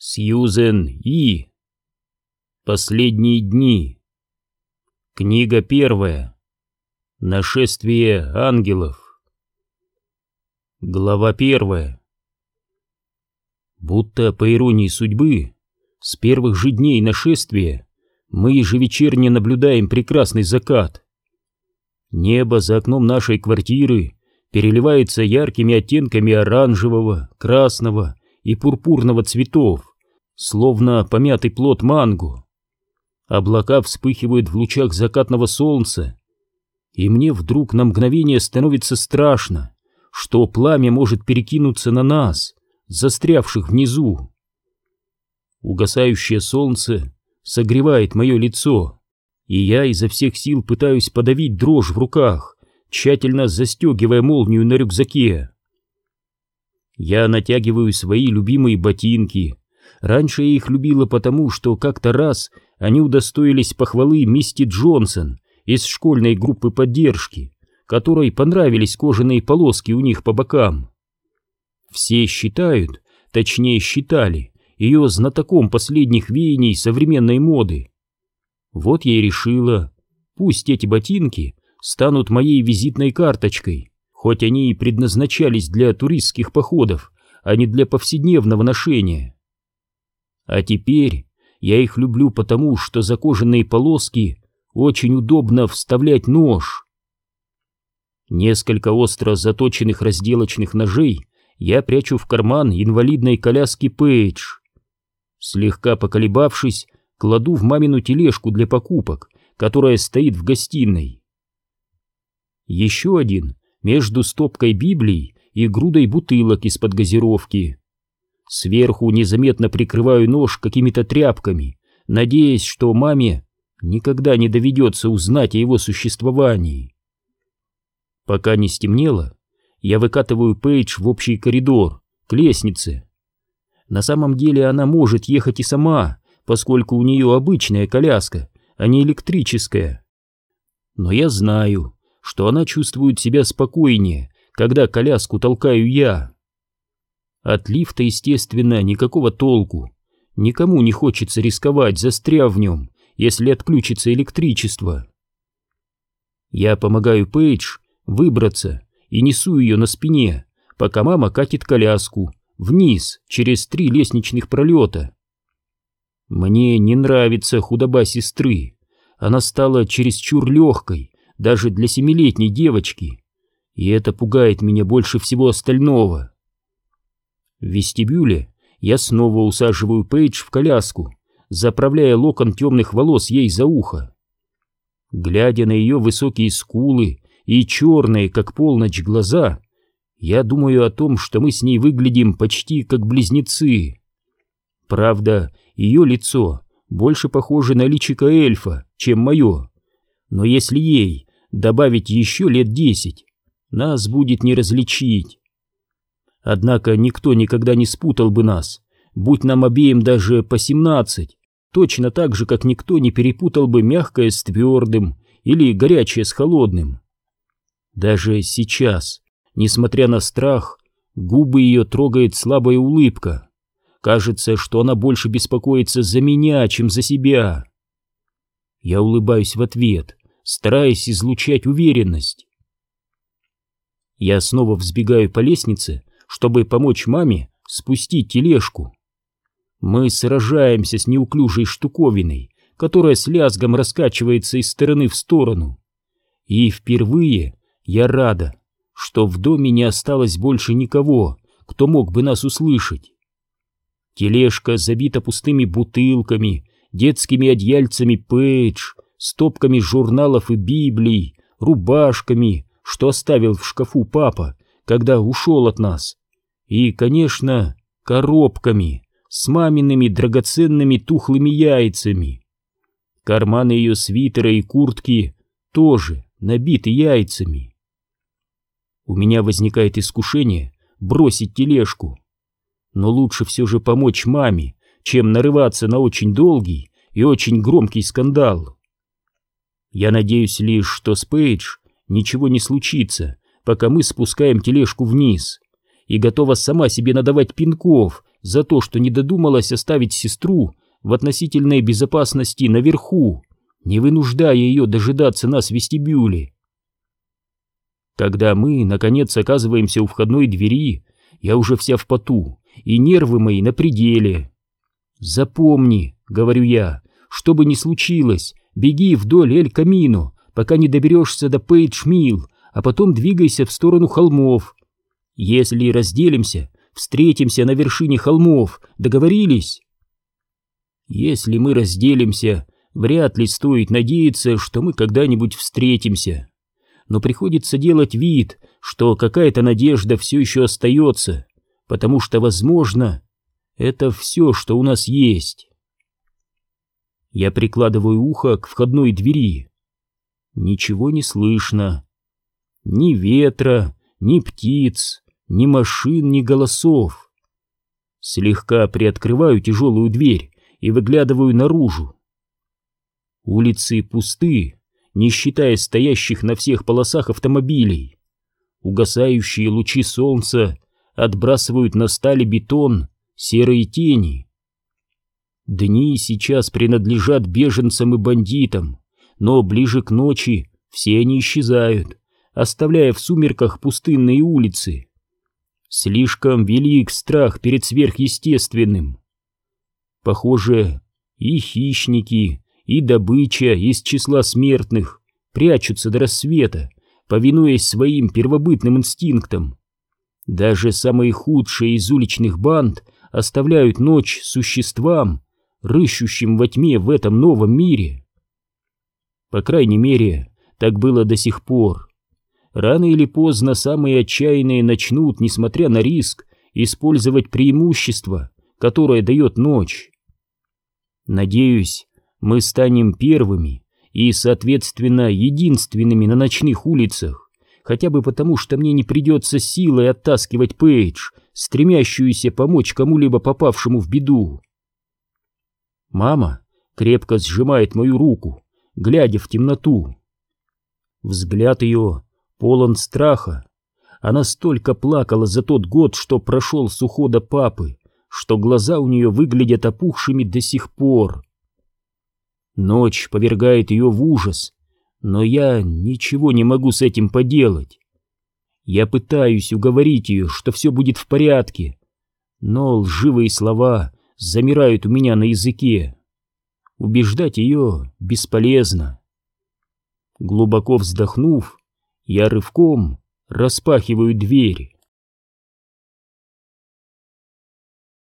Сьюзен И. Последние дни. Книга первая. Нашествие ангелов. Глава первая. Будто по иронии судьбы, с первых же дней нашествия мы ежевечерне наблюдаем прекрасный закат. Небо за окном нашей квартиры переливается яркими оттенками оранжевого, красного и пурпурного цветов, словно помятый плод манго. Облака вспыхивают в лучах закатного солнца, и мне вдруг на мгновение становится страшно, что пламя может перекинуться на нас, застрявших внизу. Угасающее солнце согревает мое лицо, и я изо всех сил пытаюсь подавить дрожь в руках, тщательно застегивая молнию на рюкзаке. Я натягиваю свои любимые ботинки. Раньше я их любила потому, что как-то раз они удостоились похвалы Мисти Джонсон из школьной группы поддержки, которой понравились кожаные полоски у них по бокам. Все считают, точнее считали, ее знатоком последних веяний современной моды. Вот я и решила, пусть эти ботинки станут моей визитной карточкой, хоть они и предназначались для туристских походов, а не для повседневного ношения. А теперь я их люблю потому, что за кожаные полоски очень удобно вставлять нож. Несколько остро заточенных разделочных ножей я прячу в карман инвалидной коляски Пейдж. Слегка поколебавшись, кладу в мамину тележку для покупок, которая стоит в гостиной. Еще один между стопкой Библий и грудой бутылок из-под газировки. Сверху незаметно прикрываю нож какими-то тряпками, надеясь, что маме никогда не доведется узнать о его существовании. Пока не стемнело, я выкатываю Пейдж в общий коридор, к лестнице. На самом деле она может ехать и сама, поскольку у нее обычная коляска, а не электрическая. Но я знаю, что она чувствует себя спокойнее, когда коляску толкаю я. От лифта, естественно, никакого толку. Никому не хочется рисковать, застряв в нем, если отключится электричество. Я помогаю Пейдж выбраться и несу ее на спине, пока мама катит коляску вниз через 3 лестничных пролета. Мне не нравится худоба сестры. Она стала чересчур легкой, даже для 7-летней девочки, и это пугает меня больше всего остального. В вестибюле я снова усаживаю Пейдж в коляску, заправляя локон темных волос ей за ухо. Глядя на ее высокие скулы и черные, как полночь, глаза, я думаю о том, что мы с ней выглядим почти как близнецы. Правда, ее лицо больше похоже на личико эльфа, чем мое, но если ей добавить еще лет 10, нас будет не различить. Однако никто никогда не спутал бы нас, будь нам обеим даже по 17, точно так же, как никто не перепутал бы мягкое с твердым или горячее с холодным. Даже сейчас, несмотря на страх, губы ее трогает слабая улыбка. Кажется, что она больше беспокоится за меня, чем за себя. Я улыбаюсь в ответ, стараясь излучать уверенность. Я снова взбегаю по лестнице, чтобы помочь маме спустить тележку. Мы сражаемся с неуклюжей штуковиной, которая с лязгом раскачивается из стороны в сторону. И впервые я рада, что в доме не осталось больше никого, кто мог бы нас услышать. Тележка забита пустыми бутылками, детскими одеяльцами Пейдж, стопками журналов и библий, рубашками, что оставил в шкафу папа, когда ушел от нас, и, конечно, коробками с мамиными драгоценными тухлыми яйцами. Карманы ее свитера и куртки тоже набиты яйцами. У меня возникает искушение бросить тележку, но лучше все же помочь маме, чем нарываться на очень долгий и очень громкий скандал. Я надеюсь лишь, что с Пейдж ничего не случится, пока мы спускаем тележку вниз, и готова сама себе надавать пинков за то, что не додумалась оставить сестру в относительной безопасности наверху, не вынуждая ее дожидаться нас в вестибюле. Когда мы, наконец, оказываемся у входной двери, я уже вся в поту, и нервы мои на пределе. «Запомни», — говорю я, — «что бы ни случилось, беги вдоль Эль-Камино, пока не доберешься до Пейдж-Милл, а потом двигайся в сторону холмов. Если разделимся, встретимся на вершине холмов, договорились?» Если мы разделимся, вряд ли стоит надеяться, что мы когда-нибудь встретимся. Но приходится делать вид, что какая-то надежда все еще остается, потому что, возможно, это все, что у нас есть. Я прикладываю ухо к входной двери. Ничего не слышно. Ни ветра, ни птиц, ни машин, ни голосов. Слегка приоткрываю тяжелую дверь и выглядываю наружу. Улицы пусты, не считая стоящих на всех полосах автомобилей. Угасающие лучи солнца отбрасывают на сталь и бетон серые тени. Дни сейчас принадлежат беженцам и бандитам, но ближе к ночи все они исчезают, оставляя в сумерках пустынные улицы. Слишком велик страх перед сверхъестественным. Похоже, и хищники, и добыча из числа смертных прячутся до рассвета, повинуясь своим первобытным инстинктам. Даже самые худшие из уличных банд оставляют ночь существам, рыщущим во тьме в этом новом мире. По крайней мере, так было до сих пор. Рано или поздно самые отчаянные начнут, несмотря на риск, использовать преимущество, которое дает ночь. Надеюсь, мы станем первыми и, соответственно, единственными на ночных улицах, хотя бы потому, что мне не придется силой оттаскивать Пейдж, стремящуюся помочь кому-либо попавшему в беду. Мама крепко сжимает мою руку, глядя в темноту. Взгляд ее полон страха. Она столько плакала за тот год, что прошел с ухода папы, что глаза у нее выглядят опухшими до сих пор. Ночь повергает ее в ужас, но я ничего не могу с этим поделать. Я пытаюсь уговорить ее, что все будет в порядке, но лживые слова замирают у меня на языке. Убеждать ее бесполезно. Глубоко вздохнув, я рывком распахиваю дверь.